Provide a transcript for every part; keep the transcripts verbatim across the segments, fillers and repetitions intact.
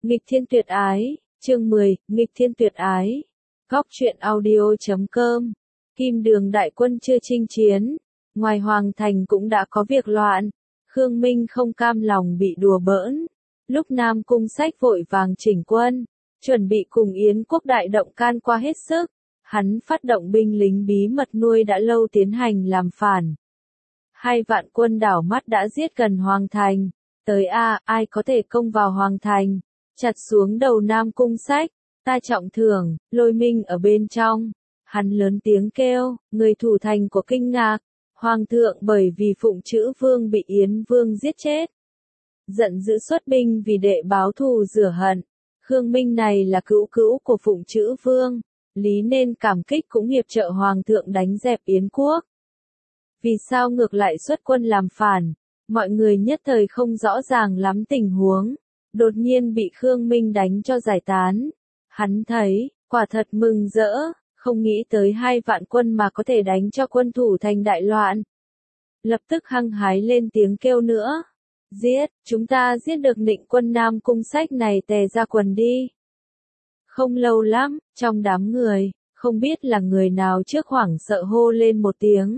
Nghịch thiên tuyệt ái, chương mười, nghịch thiên tuyệt ái. Góc truyện audio.com. Kim Đường đại quân chưa chinh chiến, ngoài hoàng thành cũng đã có việc loạn. Khương Minh không cam lòng bị đùa bỡn. Lúc Nam Cung Sách vội vàng chỉnh quân, chuẩn bị cùng Yến quốc đại động can qua hết sức. Hắn phát động binh lính bí mật nuôi đã lâu tiến hành làm phản. Hai vạn quân đảo mắt đã giết gần hoàng thành. Tới a, ai có thể công vào hoàng thành, chặt xuống đầu Nam Cung Sách, ta trọng thưởng. Lôi Minh ở bên trong, hắn lớn tiếng kêu, người thủ thành của kinh ngạc, hoàng thượng bởi vì Phụng Trữ Vương bị Yến Vương giết chết, giận dữ xuất binh vì đệ báo thù rửa hận. Khương Minh này là cữu cữu của Phụng Trữ Vương, lý nên cảm kích cũng hiệp trợ hoàng thượng đánh dẹp Yến quốc. Vì sao ngược lại xuất quân làm phản? Mọi người nhất thời không rõ ràng lắm tình huống, đột nhiên bị Khương Minh đánh cho giải tán. Hắn thấy, quả thật mừng rỡ, không nghĩ tới hai vạn quân mà có thể đánh cho quân thủ thành đại loạn. Lập tức hăng hái lên tiếng kêu nữa. Giết, chúng ta giết được nịnh quân Nam Cung Sách này tè ra quần đi. Không lâu lắm, trong đám người, không biết là người nào trước hoảng sợ hô lên một tiếng.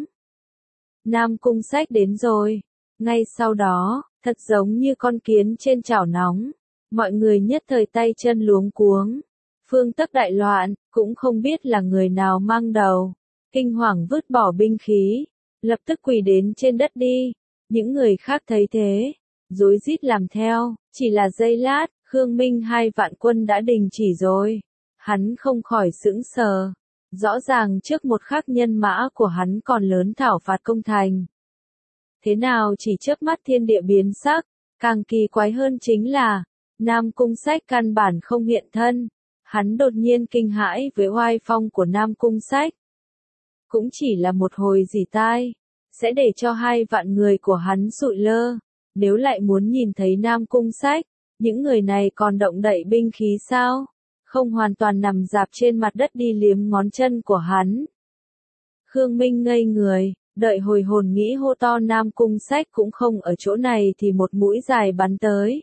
Nam Cung Sách đến rồi. Ngay sau đó, thật giống như con kiến trên chảo nóng, mọi người nhất thời tay chân luống cuống. Phương Tắc đại loạn, cũng không biết là người nào mang đầu. Kinh hoàng vứt bỏ binh khí, lập tức quỳ đến trên đất đi. Những người khác thấy thế, rối rít làm theo, chỉ là giây lát, Khương Minh hai vạn quân đã đình chỉ rồi. Hắn không khỏi sững sờ. Rõ ràng trước một khắc nhân mã của hắn còn lớn thảo phạt công thành. Thế nào chỉ chớp mắt thiên địa biến sắc, càng kỳ quái hơn chính là, Nam Cung Sách căn bản không hiện thân, hắn đột nhiên kinh hãi với oai phong của Nam Cung Sách. Cũng chỉ là một hồi rỉ tai, sẽ để cho hai vạn người của hắn sụi lơ, nếu lại muốn nhìn thấy Nam Cung Sách, những người này còn động đậy binh khí sao, không hoàn toàn nằm rạp trên mặt đất đi liếm ngón chân của hắn. Khương Minh ngây người. Đợi hồi hồn nghĩ hô to Nam Cung Sách cũng không ở chỗ này thì một mũi dài bắn tới.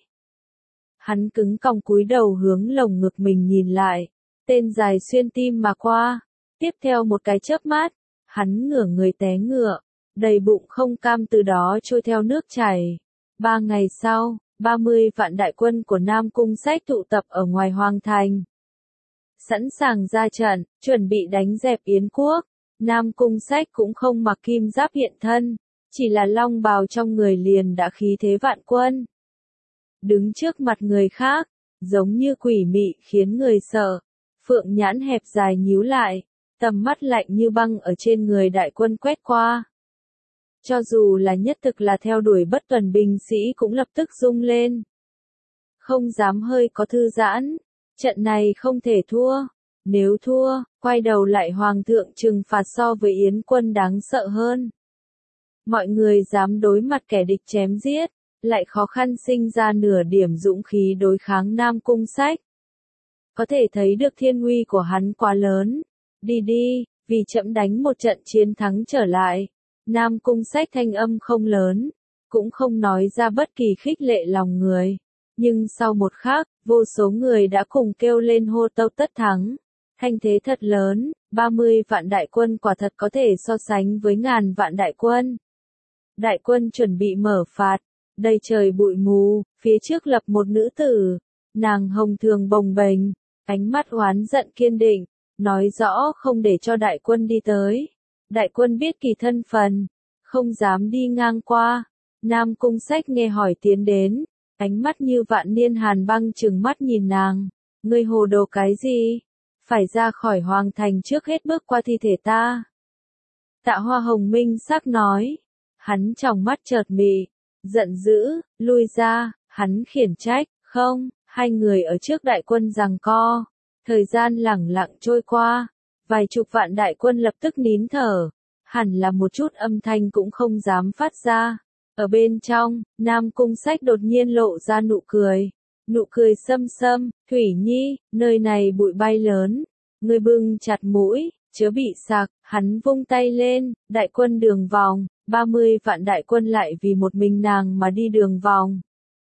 Hắn cứng còng cúi đầu hướng lồng ngực mình nhìn lại, tên dài xuyên tim mà qua. Tiếp theo một cái chớp mắt, hắn ngửa người té ngựa, đầy bụng không cam từ đó trôi theo nước chảy. Ba ngày sau, ba mươi vạn đại quân của Nam Cung Sách tụ tập ở ngoài hoàng thành. Sẵn sàng ra trận, chuẩn bị đánh dẹp Yến quốc. Nam Cung Sách cũng không mặc kim giáp hiện thân, chỉ là long bào trong người liền đã khí thế vạn quân. Đứng trước mặt người khác, giống như quỷ mị khiến người sợ, phượng nhãn hẹp dài nhíu lại, tầm mắt lạnh như băng ở trên người đại quân quét qua. Cho dù là nhất thực là theo đuổi bất tuần binh sĩ cũng lập tức rung lên. Không dám hơi có thư giãn, trận này không thể thua. Nếu thua, quay đầu lại hoàng thượng trừng phạt so với Yến quân đáng sợ hơn. Mọi người dám đối mặt kẻ địch chém giết, lại khó khăn sinh ra nửa điểm dũng khí đối kháng Nam Cung Sách. Có thể thấy được thiên uy của hắn quá lớn. Đi đi, vì chậm đánh một trận chiến thắng trở lại. Nam Cung Sách thanh âm không lớn, cũng không nói ra bất kỳ khích lệ lòng người. Nhưng sau một khắc, vô số người đã cùng kêu lên hô tâu tất thắng. Thanh thế thật lớn, ba mươi vạn đại quân quả thật có thể so sánh với ngàn vạn đại quân. Đại quân chuẩn bị mở phạt, đầy trời bụi mù, phía trước lập một nữ tử, nàng hồng thường bồng bềnh, ánh mắt oán giận kiên định, nói rõ không để cho đại quân đi tới. Đại quân biết kỳ thân phần, không dám đi ngang qua. Nam Cung Sách nghe hỏi tiến đến, ánh mắt như vạn niên hàn băng trừng mắt nhìn nàng, ngươi hồ đồ cái gì? Phải ra khỏi hoàng thành trước hết bước qua thi thể ta. Tạ Hoa Hồng minh sắc nói. Hắn trong mắt chợt mị, giận dữ, lui ra, hắn khiển trách, không, hai người ở trước đại quân giằng co. Thời gian lẳng lặng trôi qua, vài chục vạn đại quân lập tức nín thở, hẳn là một chút âm thanh cũng không dám phát ra. Ở bên trong, Nam Cung Sách đột nhiên lộ ra nụ cười. Nụ cười xâm xâm, Thủy Nhi, nơi này bụi bay lớn, ngươi bưng chặt mũi, chớ bị sặc, hắn vung tay lên, đại quân đường vòng, ba mươi vạn đại quân lại vì một mình nàng mà đi đường vòng.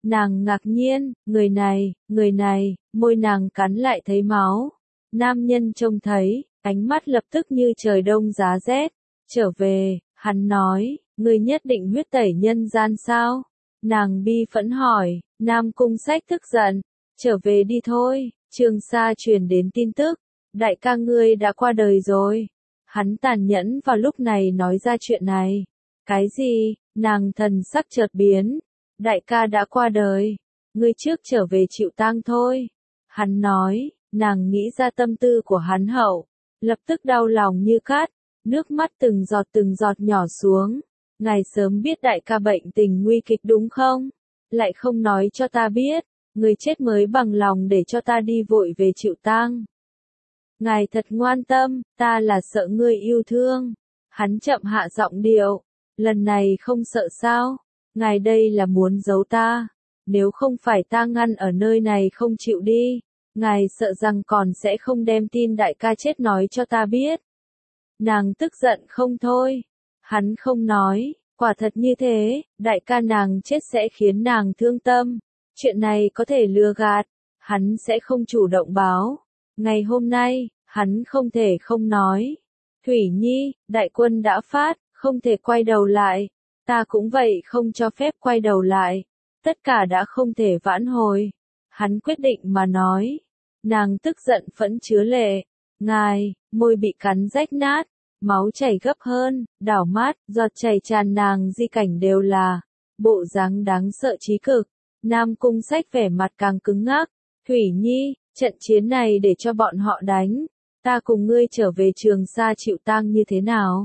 Nàng ngạc nhiên, người này, người này, môi nàng cắn lại thấy máu. Nam nhân trông thấy, ánh mắt lập tức như trời đông giá rét. Trở về, hắn nói, ngươi nhất định huyết tẩy nhân gian sao? Nàng bi phẫn hỏi, Nam Cung Sách tức giận, trở về đi thôi. Trường Sa truyền đến tin tức, đại ca ngươi đã qua đời rồi. Hắn tàn nhẫn vào lúc này nói ra chuyện này. Cái gì? Nàng thần sắc chợt biến. Đại ca đã qua đời, ngươi trước trở về chịu tang thôi. Hắn nói, nàng nghĩ ra tâm tư của hắn hậu, lập tức đau lòng như cát, nước mắt từng giọt từng giọt nhỏ xuống. Ngài sớm biết đại ca bệnh tình nguy kịch đúng không? Lại không nói cho ta biết, người chết mới bằng lòng để cho ta đi vội về chịu tang. Ngài thật ngoan tâm, ta là sợ ngươi yêu thương. Hắn chậm hạ giọng điệu, lần này không sợ sao? Ngài đây là muốn giấu ta, nếu không phải ta ngăn ở nơi này không chịu đi, ngài sợ rằng còn sẽ không đem tin đại ca chết nói cho ta biết. Nàng tức giận không thôi, hắn không nói, quả thật như thế, đại ca nàng chết sẽ khiến nàng thương tâm, chuyện này có thể lừa gạt, hắn sẽ không chủ động báo. Ngày hôm nay, hắn không thể không nói. Thủy Nhi, đại quân đã phát, không thể quay đầu lại. Ta cũng vậy không cho phép quay đầu lại. Tất cả đã không thể vãn hồi. Hắn quyết định mà nói. Nàng tức giận phẫn chứa lệ. Ngài, môi bị cắn rách nát. Máu chảy gấp hơn, đảo mát, giọt chảy tràn nàng di cảnh đều là. Bộ dáng đáng sợ trí cực. Nam Cung Sách vẻ mặt càng cứng ngắc. Thủy Nhi, trận chiến này để cho bọn họ đánh. Ta cùng ngươi trở về Trường Sa chịu tang như thế nào?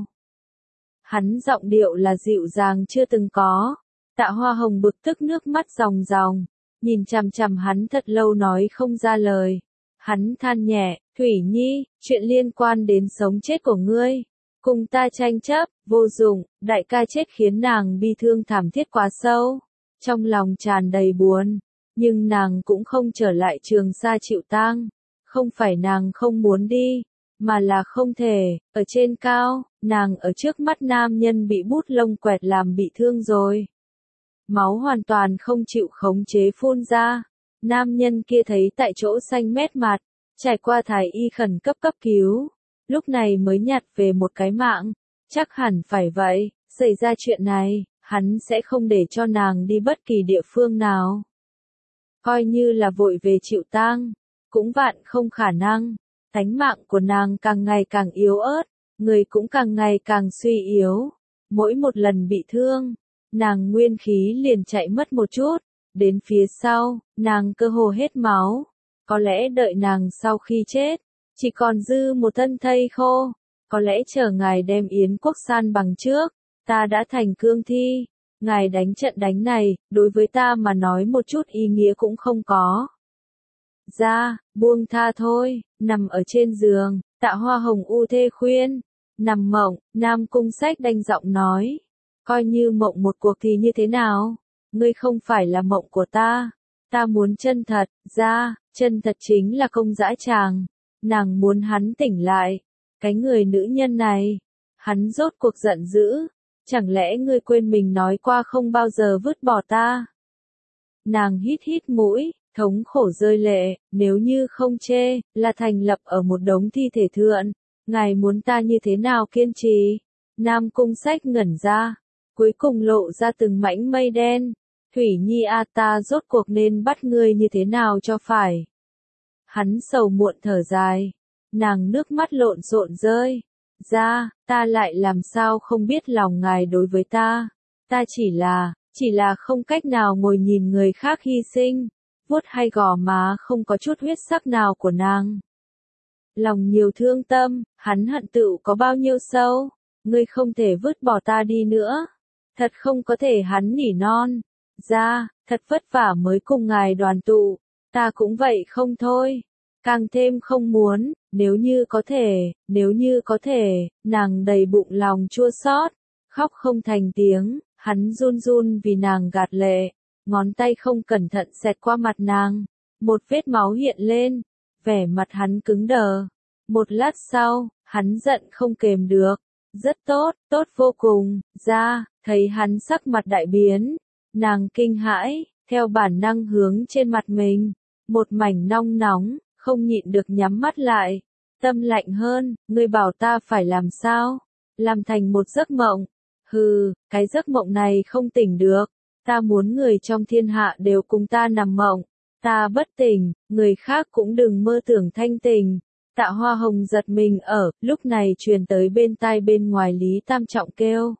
Hắn giọng điệu là dịu dàng chưa từng có. Tạ Hoa Hồng bực tức nước mắt ròng ròng, nhìn chằm chằm hắn thật lâu nói không ra lời. Hắn than nhẹ, Thủy Nhi, chuyện liên quan đến sống chết của ngươi, cùng ta tranh chấp, vô dụng, đại ca chết khiến nàng bi thương thảm thiết quá sâu, trong lòng tràn đầy buồn, nhưng nàng cũng không trở lại Trường Sa chịu tang, không phải nàng không muốn đi, mà là không thể. Ở trên cao, nàng ở trước mắt nam nhân bị bút lông quẹt làm bị thương rồi. Máu hoàn toàn không chịu khống chế phun ra. Nam nhân kia thấy tại chỗ xanh mét mặt, trải qua thái y khẩn cấp cấp cứu, lúc này mới nhặt về một cái mạng. Chắc hẳn phải vậy, xảy ra chuyện này, hắn sẽ không để cho nàng đi bất kỳ địa phương nào. Coi như là vội về chịu tang, cũng vạn không khả năng. Tánh mạng của nàng càng ngày càng yếu ớt, người cũng càng ngày càng suy yếu. Mỗi một lần bị thương, nàng nguyên khí liền chạy mất một chút. Đến phía sau, nàng cơ hồ hết máu. Có lẽ đợi nàng sau khi chết, chỉ còn dư một thân thây khô. Có lẽ chờ ngài đem Yến Quốc san bằng trước, ta đã thành cương thi. Ngài đánh trận đánh này, đối với ta mà nói một chút ý nghĩa cũng không có. Ra, buông tha thôi, nằm ở trên giường, Tạ Hoa Hồng u thê khuyên. Nằm mộng, Nam Cung Sách đanh giọng nói. Coi như mộng một cuộc thì như thế nào? Ngươi không phải là mộng của ta. Ta muốn chân thật, ra, chân thật chính là công dã tràng. Nàng muốn hắn tỉnh lại. Cái người nữ nhân này. Hắn rốt cuộc giận dữ. Chẳng lẽ ngươi quên mình nói qua không bao giờ vứt bỏ ta? Nàng hít hít mũi, thống khổ rơi lệ, nếu như không chê, là thành lập ở một đống thi thể thượng. Ngài muốn ta như thế nào kiên trì? Nam Cung Sách ngẩn ra, cuối cùng lộ ra từng mảnh mây đen. Thủy Nhi a, ta rốt cuộc nên bắt ngươi như thế nào cho phải? Hắn sầu muộn thở dài, nàng nước mắt lộn xộn rơi. Ra, ta lại làm sao không biết lòng ngài đối với ta. Ta chỉ là, chỉ là không cách nào ngồi nhìn người khác hy sinh, vuốt hay gò má không có chút huyết sắc nào của nàng. Lòng nhiều thương tâm, hắn hận tựu có bao nhiêu sâu, ngươi không thể vứt bỏ ta đi nữa. Thật không có thể, hắn nỉ non. Ra, thật vất vả mới cùng ngài đoàn tụ, ta cũng vậy không thôi. Càng thêm không muốn, nếu như có thể, nếu như có thể, nàng đầy bụng lòng chua xót, khóc không thành tiếng, hắn run run vì nàng gạt lệ, ngón tay không cẩn thận xẹt qua mặt nàng, một vết máu hiện lên, vẻ mặt hắn cứng đờ. Một lát sau, hắn giận không kềm được, rất tốt, tốt vô cùng. Ra, thấy hắn sắc mặt đại biến, nàng kinh hãi, theo bản năng hướng trên mặt mình, một mảnh nong nóng, không nhịn được nhắm mắt lại, tâm lạnh hơn, ngươi bảo ta phải làm sao? Làm thành một giấc mộng. Hừ, cái giấc mộng này không tỉnh được, ta muốn người trong thiên hạ đều cùng ta nằm mộng, ta bất tỉnh, người khác cũng đừng mơ tưởng thanh tỉnh. Tạ Hoa Hồng giật mình ở, lúc này truyền tới bên tai bên ngoài Lý Tam Trọng kêu.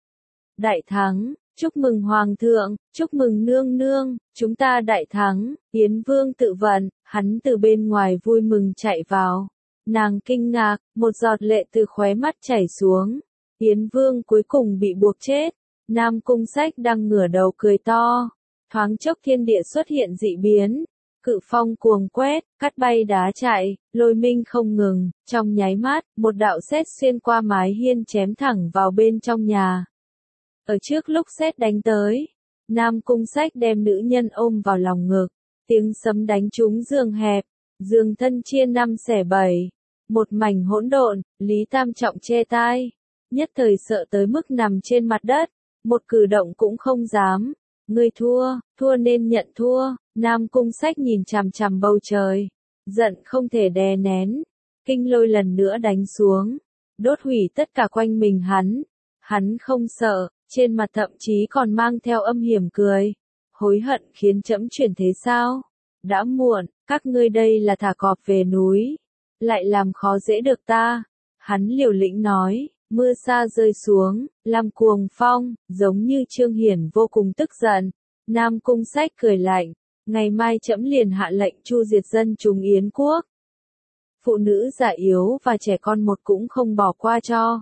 Đại thắng, chúc mừng Hoàng thượng, chúc mừng nương nương, chúng ta đại thắng, Yến Vương tự vận, hắn từ bên ngoài vui mừng chạy vào. Nàng kinh ngạc, một giọt lệ từ khóe mắt chảy xuống. Yến Vương cuối cùng bị buộc chết. Nam Cung Sách đang ngửa đầu cười to. Thoáng chốc thiên địa xuất hiện dị biến. Cự phong cuồng quét, cắt bay đá chạy, lôi minh không ngừng, trong nháy mắt, một đạo sét xuyên qua mái hiên chém thẳng vào bên trong nhà. Ở trước lúc sét đánh tới, Nam Cung Sách đem nữ nhân ôm vào lòng ngực, tiếng sấm đánh trúng giường hẹp, giường thân chia năm xẻ bảy, một mảnh hỗn độn, Lý Tam Trọng che tai, nhất thời sợ tới mức nằm trên mặt đất, một cử động cũng không dám. Ngươi thua, thua nên nhận thua. Nam Cung Sách nhìn chằm chằm bầu trời, giận không thể đè nén, kinh lôi lần nữa đánh xuống, đốt hủy tất cả quanh mình hắn. Hắn không sợ, trên mặt thậm chí còn mang theo âm hiểm cười. Hối hận khiến trẫm chuyển thế sao? Đã muộn, các ngươi đây là thả cọp về núi, lại làm khó dễ được ta. Hắn liều lĩnh nói, mưa sa rơi xuống, làm cuồng phong, giống như Trương Hiển vô cùng tức giận. Nam Cung Sách cười lạnh, ngày mai trẫm liền hạ lệnh chu diệt dân chúng Yến quốc. Phụ nữ già yếu và trẻ con một cũng không bỏ qua cho.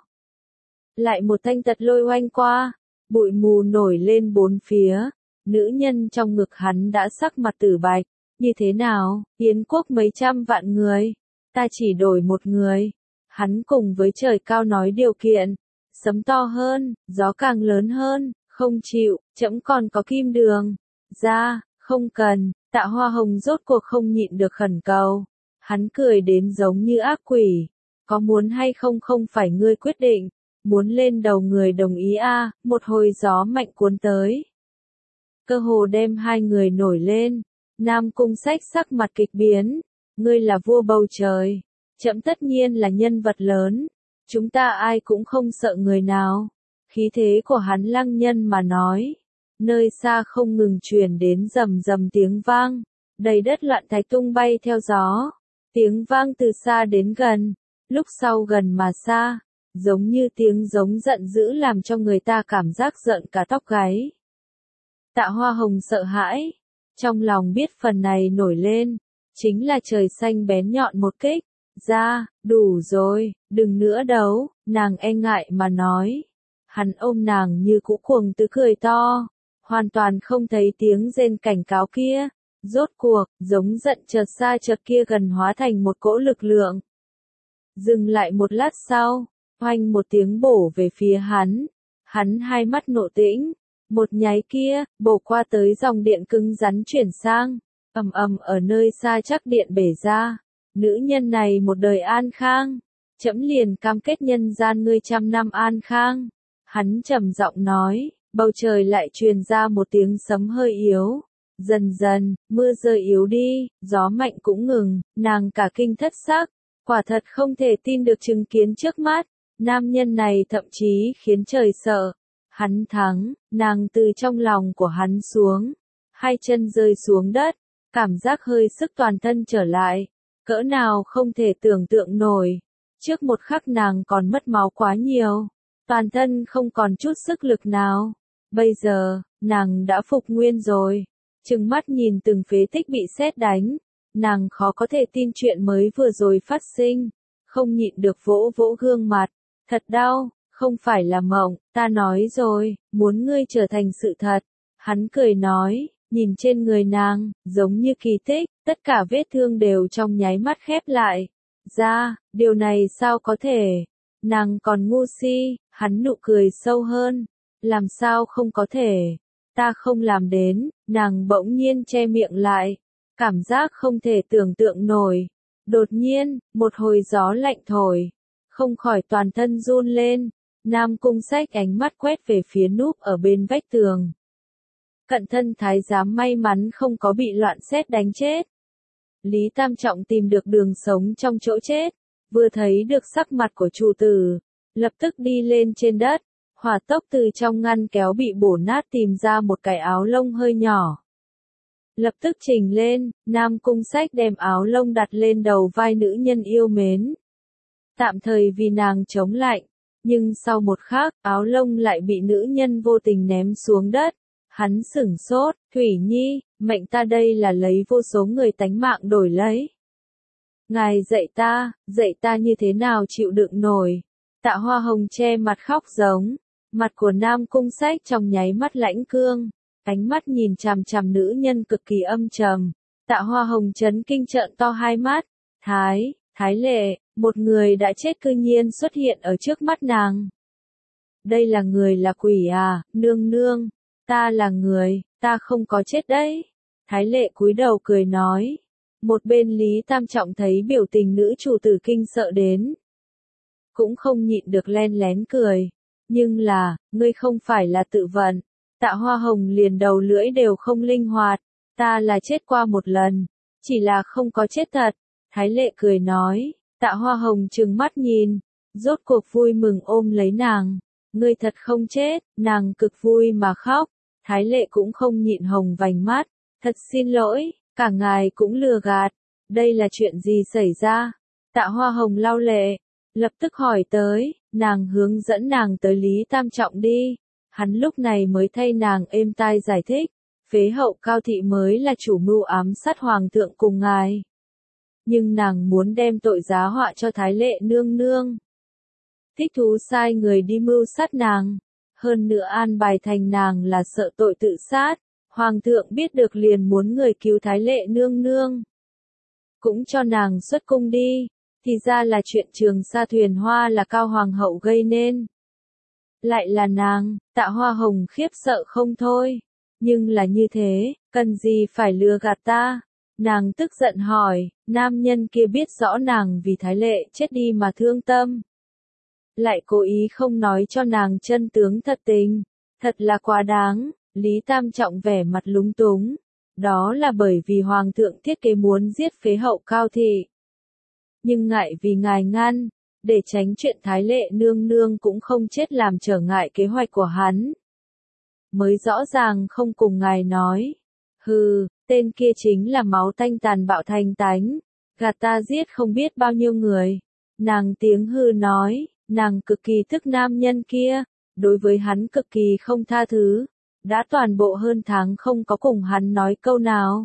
Lại một thanh tật lôi oanh qua, bụi mù nổi lên bốn phía, nữ nhân trong ngực hắn đã sắc mặt tử bạch. Như thế nào, Yến quốc mấy trăm vạn người, ta chỉ đổi một người. Hắn cùng với trời cao nói điều kiện, sấm to hơn, gió càng lớn hơn, không chịu, trẫm còn có kim đường. Ra, không cần, Tạ Hoa Hồng rốt cuộc không nhịn được khẩn cầu. Hắn cười đến giống như ác quỷ, có muốn hay không không phải ngươi quyết định, muốn lên đầu người đồng ý a. À, một hồi gió mạnh cuốn tới, cơ hồ đem hai người nổi lên. Nam Cung Sách sắc mặt kịch biến, ngươi là vua bầu trời, trẫm tất nhiên là nhân vật lớn, chúng ta ai cũng không sợ người nào. Khí thế của hắn lăng nhân mà nói, nơi xa không ngừng truyền đến rầm rầm tiếng vang, đầy đất loạn thạch tung bay theo gió. Tiếng vang từ xa đến gần, lúc sau gần mà xa, giống như tiếng giống giận dữ làm cho người ta cảm giác giận cả tóc gáy. Tạ Hoa Hồng sợ hãi, trong lòng biết phần này nổi lên, chính là trời xanh bén nhọn một kích. Ra, đủ rồi, đừng nữa đấu, nàng e ngại mà nói. Hắn ôm nàng như cũ cuồng tứ cười to, hoàn toàn không thấy tiếng rên cảnh cáo kia. Rốt cuộc, giống giận chợt xa chợt kia gần hóa thành một cỗ lực lượng. Dừng lại một lát sau, oanh một tiếng bổ về phía hắn. Hắn hai mắt nộ tĩnh, một nháy kia, bổ qua tới dòng điện cứng rắn chuyển sang, ầm ầm ở nơi xa chắc điện bể ra. Nữ nhân này một đời an khang, trẫm liền cam kết nhân gian ngươi trăm năm an khang. Hắn trầm giọng nói, bầu trời lại truyền ra một tiếng sấm hơi yếu. Dần dần, mưa rơi yếu đi, gió mạnh cũng ngừng, nàng cả kinh thất sắc, quả thật không thể tin được chứng kiến trước mắt. Nam nhân này thậm chí khiến trời sợ. Hắn thắng, nàng từ trong lòng của hắn xuống, hai chân rơi xuống đất, cảm giác hơi sức toàn thân trở lại, cỡ nào không thể tưởng tượng nổi. Trước một khắc nàng còn mất máu quá nhiều, toàn thân không còn chút sức lực nào. Bây giờ, nàng đã phục nguyên rồi. Trừng mắt nhìn từng phế tích bị sét đánh, nàng khó có thể tin chuyện mới vừa rồi phát sinh, không nhịn được vỗ vỗ gương mặt, thật đau, không phải là mộng, ta nói rồi, muốn ngươi trở thành sự thật. Hắn cười nói, nhìn trên người nàng, giống như kỳ tích, tất cả vết thương đều trong nháy mắt khép lại. Ra, điều này sao có thể? Nàng còn ngu si, hắn nụ cười sâu hơn, làm sao không có thể? Ta không làm đến. Nàng bỗng nhiên che miệng lại, cảm giác không thể tưởng tượng nổi. Đột nhiên, một hồi gió lạnh thổi, không khỏi toàn thân run lên. Nam Cung Sách ánh mắt quét về phía núp ở bên vách tường. Cận thân thái giám may mắn không có bị loạn sét đánh chết. Lý Tam Trọng tìm được đường sống trong chỗ chết, vừa thấy được sắc mặt của chủ tử, lập tức đi lên trên đất, hỏa tốc từ trong ngăn kéo bị bổ nát tìm ra một cái áo lông hơi nhỏ. Lập tức chỉnh lên, Nam Cung Sách đem áo lông đặt lên đầu vai nữ nhân yêu mến. Tạm thời vì nàng chống lạnh, nhưng sau một khắc, áo lông lại bị nữ nhân vô tình ném xuống đất. Hắn sửng sốt, Thủy Nhi, mệnh ta đây là lấy vô số người tánh mạng đổi lấy. Ngài dạy ta, dạy ta như thế nào chịu đựng nổi. Tạ Hoa Hồng che mặt khóc giống, mặt của Nam Cung Sách trong nháy mắt lãnh cương, ánh mắt nhìn chằm chằm nữ nhân cực kỳ âm trầm. Tạ Hoa Hồng chấn kinh trợn to hai mắt, Thái, Thái Lệ, một người đã chết cư nhiên xuất hiện ở trước mắt nàng. Đây là người là quỷ à, nương nương, ta là người, ta không có chết đấy. Thái Lệ cúi đầu cười nói. Một bên Lý Tam Trọng thấy biểu tình nữ chủ tử kinh sợ đến, cũng không nhịn được len lén cười. Nhưng là, ngươi không phải là tự vận. Tạ Hoa Hồng liền đầu lưỡi đều không linh hoạt. Ta là chết qua một lần, chỉ là không có chết thật. Thái Lệ cười nói. Tạ Hoa Hồng trừng mắt nhìn, rốt cuộc vui mừng ôm lấy nàng. Ngươi thật không chết, nàng cực vui mà khóc. Thái Lệ cũng không nhịn hồng vành mắt. Thật xin lỗi, cả ngài cũng lừa gạt. Đây là chuyện gì xảy ra? Tạ Hoa Hồng lau lệ, lập tức hỏi tới, nàng hướng dẫn nàng tới Lý Tam Trọng đi. Hắn lúc này mới thay nàng êm tai giải thích, phế hậu Cao Thị mới là chủ mưu ám sát hoàng thượng cùng ngài. Nhưng nàng muốn đem tội giá họa cho Thái Lệ nương nương. Thích thú sai người đi mưu sát nàng, hơn nữa an bài thành nàng là sợ tội tự sát. Hoàng thượng biết được liền muốn người cứu Thái Lệ nương nương, cũng cho nàng xuất cung đi, thì ra là chuyện Trường Sa thuyền hoa là Cao Hoàng hậu gây nên. Lại là nàng, Tạ Hoa Hồng khiếp sợ không thôi, nhưng là như thế, cần gì phải lừa gạt ta? Nàng tức giận hỏi, nam nhân kia biết rõ nàng vì Thái Lệ chết đi mà thương tâm, lại cố ý không nói cho nàng chân tướng thật tình, thật là quá đáng. Lý Tam Trọng vẻ mặt lúng túng, đó là bởi vì Hoàng thượng thiết kế muốn giết phế hậu Cao Thị. Nhưng ngại vì ngài ngăn, để tránh chuyện Thái Lệ nương nương cũng không chết làm trở ngại kế hoạch của hắn. Mới rõ ràng không cùng ngài nói, hừ, tên kia chính là máu tanh tàn bạo thành tánh, gạt ta giết không biết bao nhiêu người. Nàng tiếng hừ nói, nàng cực kỳ tức nam nhân kia, đối với hắn cực kỳ không tha thứ. Đã toàn bộ hơn tháng không có cùng hắn nói câu nào.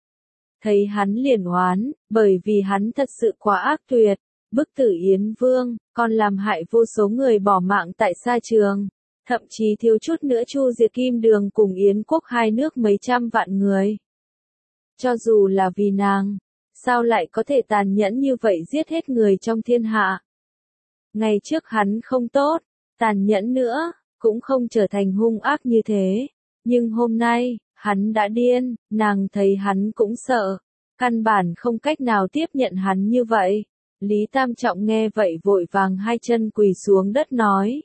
Thấy hắn liền oán, bởi vì hắn thật sự quá ác tuyệt, bức tử Yến Vương, còn làm hại vô số người bỏ mạng tại sa trường, thậm chí thiếu chút nữa chu diệt Kim Đường cùng Yến quốc hai nước mấy trăm vạn người. Cho dù là vì nàng, sao lại có thể tàn nhẫn như vậy giết hết người trong thiên hạ? Ngày trước hắn không tốt, tàn nhẫn nữa, cũng không trở thành hung ác như thế. Nhưng hôm nay, hắn đã điên, nàng thấy hắn cũng sợ. Căn bản không cách nào tiếp nhận hắn như vậy. Lý Tam Trọng nghe vậy vội vàng hai chân quỳ xuống đất nói.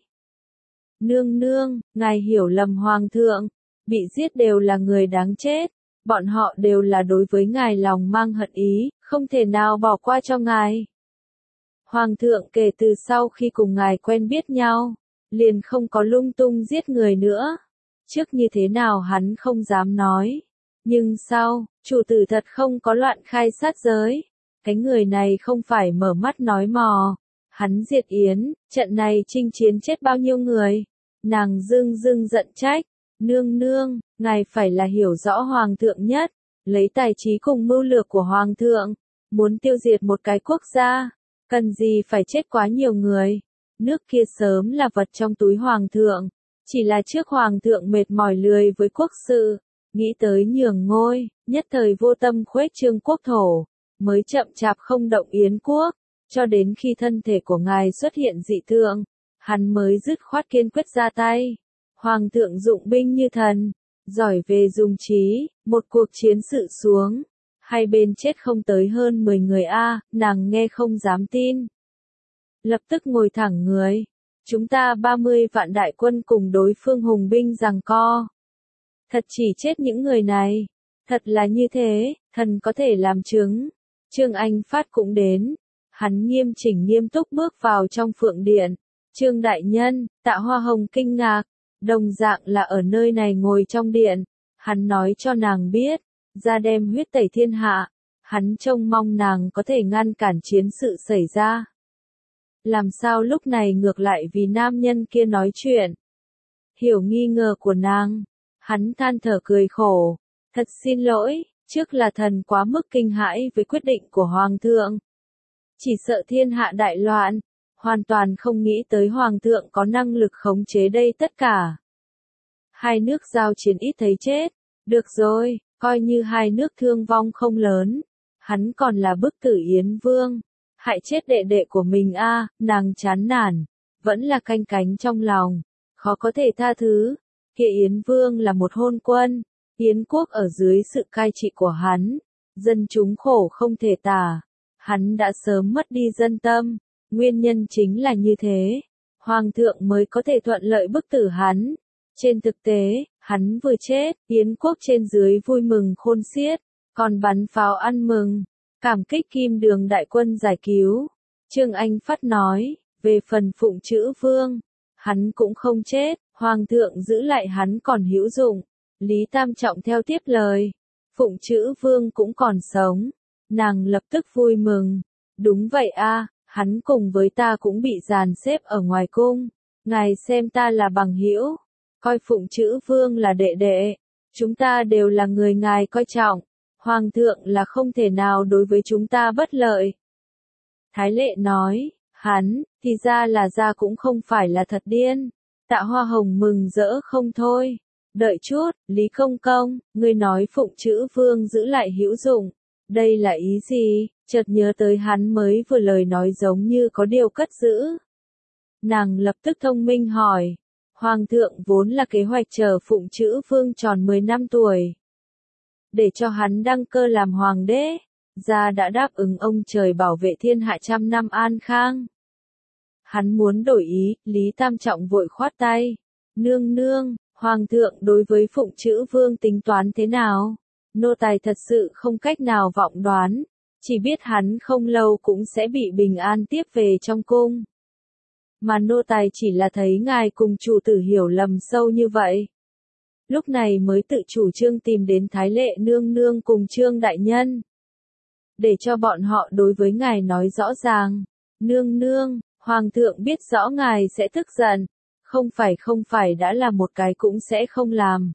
Nương nương, ngài hiểu lầm hoàng thượng. Bị giết đều là người đáng chết. Bọn họ đều là đối với ngài lòng mang hận ý, không thể nào bỏ qua cho ngài. Hoàng thượng kể từ sau khi cùng ngài quen biết nhau, liền không có lung tung giết người nữa. Trước như thế nào hắn không dám nói. Nhưng sau, chủ tử thật không có loạn khai sát giới. Cái người này không phải mở mắt nói mò. Hắn diệt Yến, trận này chinh chiến chết bao nhiêu người. Nàng dưng dưng giận trách. Nương nương, ngài phải là hiểu rõ hoàng thượng nhất. Lấy tài trí cùng mưu lược của hoàng thượng. Muốn tiêu diệt một cái quốc gia. Cần gì phải chết quá nhiều người. Nước kia sớm là vật trong túi hoàng thượng. Chỉ là trước hoàng thượng mệt mỏi lười với quốc sự, nghĩ tới nhường ngôi, nhất thời vô tâm khuếch trương quốc thổ, mới chậm chạp không động Yến quốc, cho đến khi thân thể của ngài xuất hiện dị tượng, hắn mới dứt khoát kiên quyết ra tay. Hoàng thượng dụng binh như thần, giỏi về dùng trí, một cuộc chiến sự xuống, hai bên chết không tới hơn mười người a, nàng nghe không dám tin. Lập tức ngồi thẳng người. Chúng ta ba mươi vạn đại quân cùng đối phương hùng binh giằng co. Thật chỉ chết những người này. Thật là như thế, thần có thể làm chứng. Trương Anh Phát cũng đến. Hắn nghiêm chỉnh nghiêm túc bước vào trong Phượng Điện. Trương đại nhân, Tạ Hoa Hồng kinh ngạc. Đồng dạng là ở nơi này ngồi trong điện. Hắn nói cho nàng biết. Ra đem huyết tẩy thiên hạ. Hắn trông mong nàng có thể ngăn cản chiến sự xảy ra. Làm sao lúc này ngược lại vì nam nhân kia nói chuyện. Hiểu nghi ngờ của nàng. Hắn than thở cười khổ. Thật xin lỗi, trước là thần quá mức kinh hãi với quyết định của Hoàng thượng. Chỉ sợ thiên hạ đại loạn. Hoàn toàn không nghĩ tới Hoàng thượng có năng lực khống chế đây tất cả. Hai nước giao chiến ít thấy chết. Được rồi, coi như hai nước thương vong không lớn. Hắn còn là bức tử Yến Vương. Hại chết đệ đệ của mình a, à, nàng chán nản. Vẫn là canh cánh trong lòng. Khó có thể tha thứ. Kia Yến Vương là một hôn quân. Yến quốc ở dưới sự cai trị của hắn. Dân chúng khổ không thể tả. Hắn đã sớm mất đi dân tâm. Nguyên nhân chính là như thế. Hoàng thượng mới có thể thuận lợi bức tử hắn. Trên thực tế, hắn vừa chết, Yến quốc trên dưới vui mừng khôn xiết. Còn bắn pháo ăn mừng. Cảm kích Kim Đường đại quân giải cứu. Trương Anh Phát nói, về phần Phụng Chữ Vương. Hắn cũng không chết, Hoàng thượng giữ lại hắn còn hữu dụng. Lý Tam Trọng theo tiếp lời. Phụng Chữ Vương cũng còn sống. Nàng lập tức vui mừng. Đúng vậy a, hắn cùng với ta cũng bị dàn xếp ở ngoài cung. Ngài xem ta là bằng hữu. Coi Phụng Chữ Vương là đệ đệ. Chúng ta đều là người ngài coi trọng. Hoàng thượng là không thể nào đối với chúng ta bất lợi. Thái Lệ nói, hắn, thì ra là ra cũng không phải là thật điên. Tạ Hoa Hồng mừng rỡ không thôi. Đợi chút, Lý Công Công, ngươi nói Phụng Chữ Vương giữ lại hữu dụng. Đây là ý gì? Chợt nhớ tới hắn mới vừa lời nói giống như có điều cất giữ. Nàng lập tức thông minh hỏi. Hoàng thượng vốn là kế hoạch chờ Phụng Chữ Vương tròn mười năm tuổi. Để cho hắn đăng cơ làm hoàng đế. Gia đã đáp ứng ông trời bảo vệ thiên hạ trăm năm an khang. Hắn muốn đổi ý, Lý Tam Trọng vội khoát tay. Nương nương, Hoàng thượng đối với Phụng Chữ Vương tính toán thế nào? Nô tài thật sự không cách nào vọng đoán. Chỉ biết hắn không lâu cũng sẽ bị bình an tiếp về trong cung. Mà nô tài chỉ là thấy ngài cùng chủ tử hiểu lầm sâu như vậy. Lúc này mới tự chủ trương tìm đến Thái Lệ nương nương cùng Trương đại nhân. Để cho bọn họ đối với ngài nói rõ ràng. Nương nương, Hoàng thượng biết rõ ngài sẽ tức giận. Không phải không phải đã là một cái cũng sẽ không làm.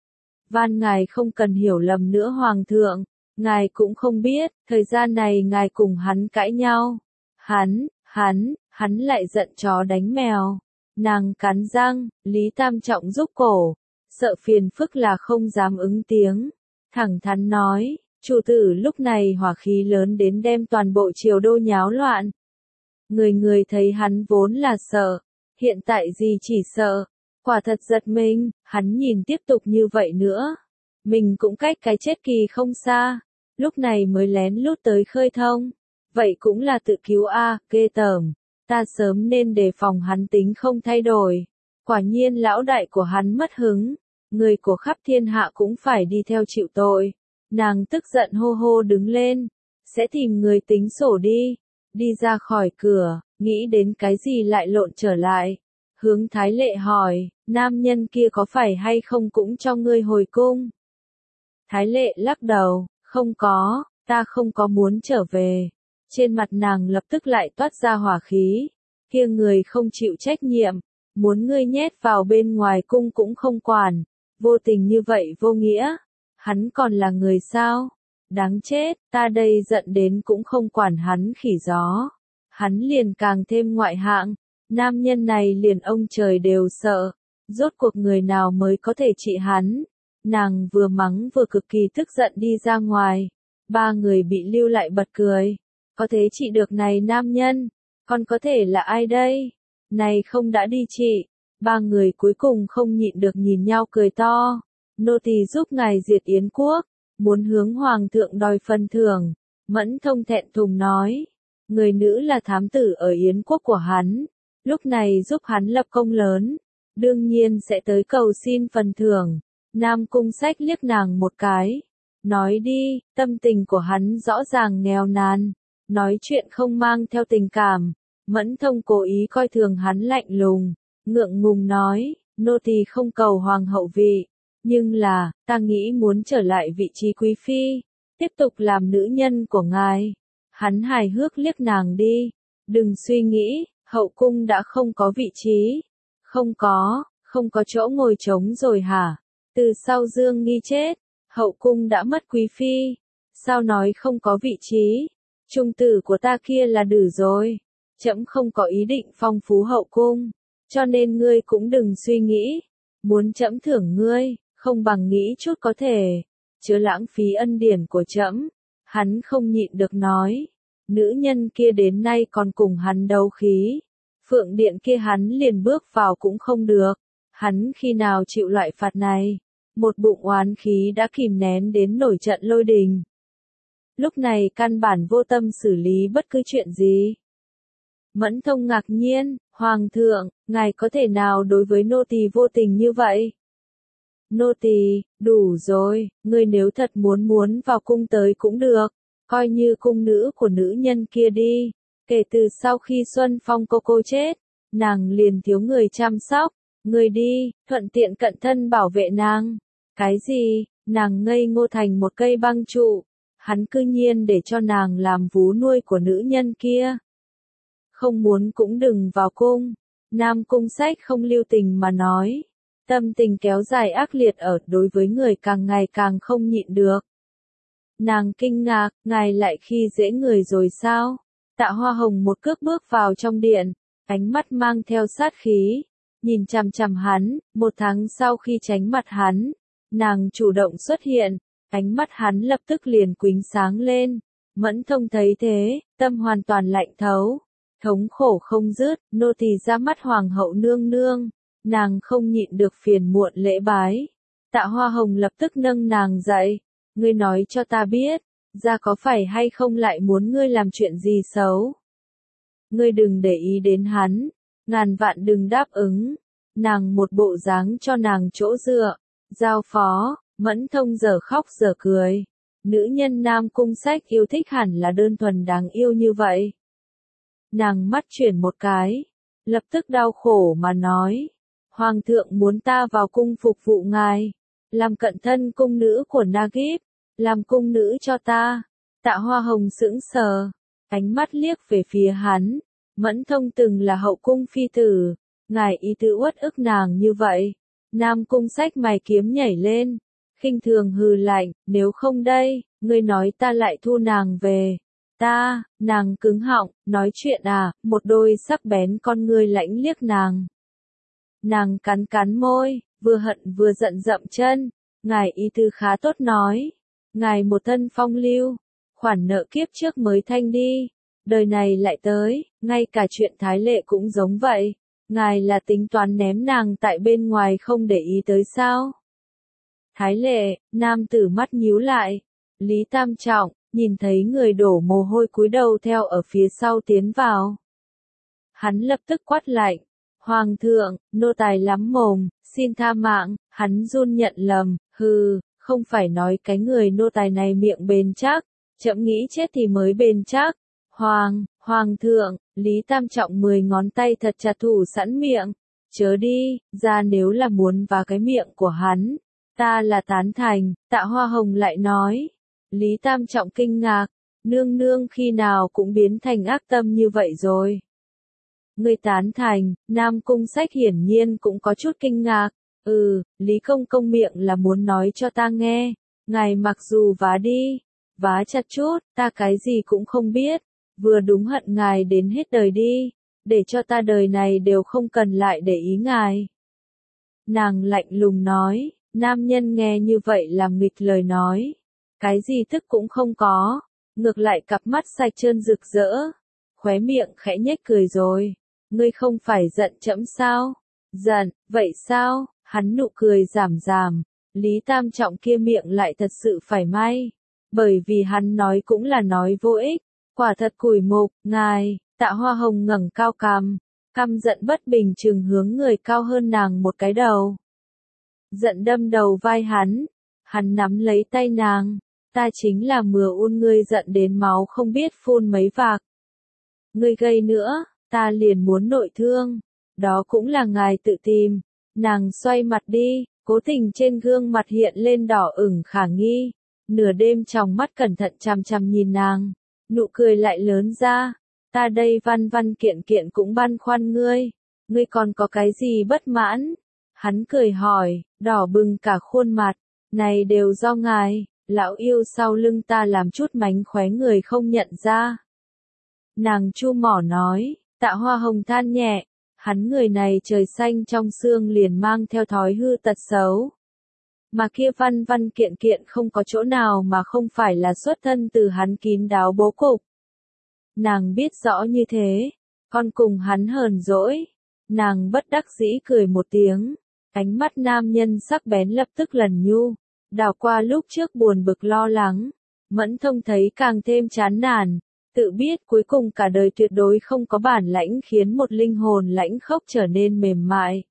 Van ngài không cần hiểu lầm nữa Hoàng thượng. Ngài cũng không biết, thời gian này ngài cùng hắn cãi nhau. Hắn, hắn, hắn lại giận chó đánh mèo. Nàng cắn răng, Lý Tam Trọng rúc cổ. Sợ phiền phức là không dám ứng tiếng. Thẳng thắn nói, chủ tử lúc này hỏa khí lớn đến đem toàn bộ triều đô nháo loạn. Người người thấy hắn vốn là sợ. Hiện tại gì chỉ sợ. Quả thật giật mình, hắn nhìn tiếp tục như vậy nữa. Mình cũng cách cái chết kỳ không xa. Lúc này mới lén lút tới khơi thông. Vậy cũng là tự cứu a, ghê tởm. Ta sớm nên đề phòng hắn tính không thay đổi. Quả nhiên lão đại của hắn mất hứng. Người của khắp thiên hạ cũng phải đi theo chịu tội. Nàng tức giận hô hô đứng lên. Sẽ tìm người tính sổ đi. Đi ra khỏi cửa, nghĩ đến cái gì lại lộn trở lại. Hướng Thái Lệ hỏi, nam nhân kia có phải hay không cũng cho ngươi hồi cung? Thái Lệ lắc đầu, không có, ta không có muốn trở về. Trên mặt nàng lập tức lại toát ra hỏa khí. Kia người không chịu trách nhiệm, muốn ngươi nhét vào bên ngoài cung cũng không quản. Vô tình như vậy vô nghĩa. Hắn còn là người sao? Đáng chết, ta đây giận đến cũng không quản hắn khỉ gió. Hắn liền càng thêm ngoại hạng. Nam nhân này liền ông trời đều sợ. Rốt cuộc người nào mới có thể trị hắn? Nàng vừa mắng vừa cực kỳ tức giận đi ra ngoài. Ba người bị lưu lại bật cười. Có thế trị được này nam nhân? Còn có thể là ai đây? Này không đã đi trị. Ba người cuối cùng không nhịn được nhìn nhau cười to. Nô tỳ giúp ngài diệt Yến quốc. Muốn hướng Hoàng thượng đòi phần thưởng. Mẫn Thông thẹn thùng nói. Người nữ là thám tử ở Yến quốc của hắn. Lúc này giúp hắn lập công lớn. Đương nhiên sẽ tới cầu xin phần thưởng. Nam Cung Sách liếc nàng một cái. Nói đi, tâm tình của hắn rõ ràng nghèo nàn. Nói chuyện không mang theo tình cảm. Mẫn Thông cố ý coi thường hắn lạnh lùng. Ngượng ngùng nói, nô tỳ không cầu hoàng hậu vị. Nhưng là, ta nghĩ muốn trở lại vị trí quý phi. Tiếp tục làm nữ nhân của ngài. Hắn hài hước liếc nàng đi. Đừng suy nghĩ, hậu cung đã không có vị trí. Không có, không có chỗ ngồi trống rồi hả? Từ sau Dương Nghi chết, hậu cung đã mất quý phi. Sao nói không có vị trí? Trung tử của ta kia là Đử rồi. Trẫm không có ý định phong phú hậu cung. Cho nên ngươi cũng đừng suy nghĩ. Muốn trẫm thưởng ngươi, không bằng nghĩ chút có thể. Chớ lãng phí ân điển của trẫm. Hắn không nhịn được nói. Nữ nhân kia đến nay còn cùng hắn đấu khí. Phượng điện kia hắn liền bước vào cũng không được. Hắn khi nào chịu loại phạt này? Một bụng oán khí đã kìm nén đến nổi trận lôi đình. Lúc này căn bản vô tâm xử lý bất cứ chuyện gì. Mẫn Thông ngạc nhiên, Hoàng thượng, ngài có thể nào đối với nô tỳ vô tình như vậy? Nô tỳ, đủ rồi, ngươi nếu thật muốn muốn vào cung tới cũng được, coi như cung nữ của nữ nhân kia đi. Kể từ sau khi Xuân Phong cô cô chết, nàng liền thiếu người chăm sóc, ngươi đi, thuận tiện cận thân bảo vệ nàng. Cái gì, nàng ngây ngô thành một cây băng trụ, hắn cư nhiên để cho nàng làm vú nuôi của nữ nhân kia. Không muốn cũng đừng vào cung. Nam Cung Sách không lưu tình mà nói. Tâm tình kéo dài ác liệt ở đối với người càng ngày càng không nhịn được. Nàng kinh ngạc, ngài lại khi dễ người rồi sao? Tạ Hoa Hồng một cước bước vào trong điện, ánh mắt mang theo sát khí, nhìn chằm chằm hắn, một tháng sau khi tránh mặt hắn, nàng chủ động xuất hiện, ánh mắt hắn lập tức liền quính sáng lên. Mẫn Thông thấy thế, tâm hoàn toàn lạnh thấu, thống khổ không dứt, nô tỳ ra mắt hoàng hậu nương nương, nàng không nhịn được phiền muộn lễ bái. Tạ Hoa Hồng lập tức nâng nàng dậy, ngươi nói cho ta biết, ra có phải hay không lại muốn ngươi làm chuyện gì xấu? Ngươi đừng để ý đến hắn, ngàn vạn đừng đáp ứng. Nàng một bộ dáng cho nàng chỗ dựa, giao phó. Mẫn Thông giờ khóc giờ cười. Nữ nhân Nam Cung Sách yêu thích hẳn là đơn thuần đáng yêu như vậy. Nàng mắt chuyển một cái, lập tức đau khổ mà nói. Hoàng thượng muốn ta vào cung phục vụ ngài, làm cận thân cung nữ của Nagib, làm cung nữ cho ta. Tạ Hoa Hồng sững sờ, ánh mắt liếc về phía hắn. Mẫn Thông từng là hậu cung phi tử, ngài ý tứ uất ức nàng như vậy. Nam Cung Sách mày kiếm nhảy lên, khinh thường hừ lạnh, nếu không đây, ngươi nói ta lại thu nàng về. Ta, nàng cứng họng, nói chuyện à, một đôi sắc bén con ngươi lãnh liếc nàng. Nàng cắn cắn môi, vừa hận vừa giận dậm chân, ngài ý tứ khá tốt nói. Ngài một thân phong lưu, khoản nợ kiếp trước mới thanh đi, đời này lại tới, ngay cả chuyện Thái Lệ cũng giống vậy. Ngài là tính toán ném nàng tại bên ngoài không để ý tới sao? Thái Lệ, nam tử mắt nhíu lại. Lý Tam Trọng, nhìn thấy người đổ mồ hôi cúi đầu theo ở phía sau tiến vào. Hắn lập tức quát lạnh. Hoàng thượng, nô tài lắm mồm, xin tha mạng, hắn run nhận lầm, hừ, không phải nói cái người nô tài này miệng bền chắc, chậm nghĩ chết thì mới bền chắc. Hoàng, Hoàng thượng, Lý Tam Trọng mười ngón tay thật chặt thủ sẵn miệng, chớ đi, ra nếu là muốn vào cái miệng của hắn, ta là tán thành. Tạ Hoa Hồng lại nói. Lý Tam Trọng kinh ngạc, nương nương khi nào cũng biến thành ác tâm như vậy rồi. Người tán thành, Nam Cung Sách hiển nhiên cũng có chút kinh ngạc. Ừ, Lý Công Công miệng là muốn nói cho ta nghe, ngài mặc dù vá đi, vá chặt chút, ta cái gì cũng không biết, vừa đúng hận ngài đến hết đời đi, để cho ta đời này đều không cần lại để ý ngài. Nàng lạnh lùng nói, nam nhân nghe như vậy làm nghịch lời nói, cái gì thức cũng không có, ngược lại cặp mắt sạch trơn rực rỡ, khóe miệng khẽ nhếch cười rồi. Ngươi không phải giận trẫm sao? Giận, vậy sao? Hắn nụ cười giảm giảm, Lý Tam Trọng kia miệng lại thật sự phải may, bởi vì hắn nói cũng là nói vô ích, quả thật cùi mục. Ngài, Tạ Hoa Hồng ngẩng cao cằm, căm giận bất bình trừng hướng người cao hơn nàng một cái đầu. giận đâm đầu vai hắn. Hắn nắm lấy tay nàng, ta chính là Mừa Un, ngươi giận đến máu không biết phun mấy vạc. Ngươi gây nữa, ta liền muốn nội thương. Đó cũng là ngài tự tìm. Nàng xoay mặt đi, cố tình trên gương mặt hiện lên đỏ ửng khả nghi. Nửa đêm trong mắt cẩn thận chằm chằm nhìn nàng, nụ cười lại lớn ra. Ta đây văn văn kiện kiện cũng băn khoăn ngươi. Ngươi còn có cái gì bất mãn? Hắn cười hỏi, đỏ bừng cả khuôn mặt. Này đều do ngài, lão yêu sau lưng ta làm chút mánh khóe người không nhận ra. Nàng chu mỏ nói, Tạ Hoa Hồng than nhẹ, hắn người này trời xanh trong xương liền mang theo thói hư tật xấu. Mà kia văn văn kiện kiện không có chỗ nào mà không phải là xuất thân từ hắn kín đáo bố cục. Nàng biết rõ như thế, con cùng hắn hờn dỗi. Nàng bất đắc dĩ cười một tiếng, ánh mắt nam nhân sắc bén lập tức lần nhu, đảo qua lúc trước buồn bực lo lắng. Mẫn Thông thấy càng thêm chán nản, tự biết cuối cùng cả đời tuyệt đối không có bản lãnh khiến một linh hồn lãnh khốc trở nên mềm mại.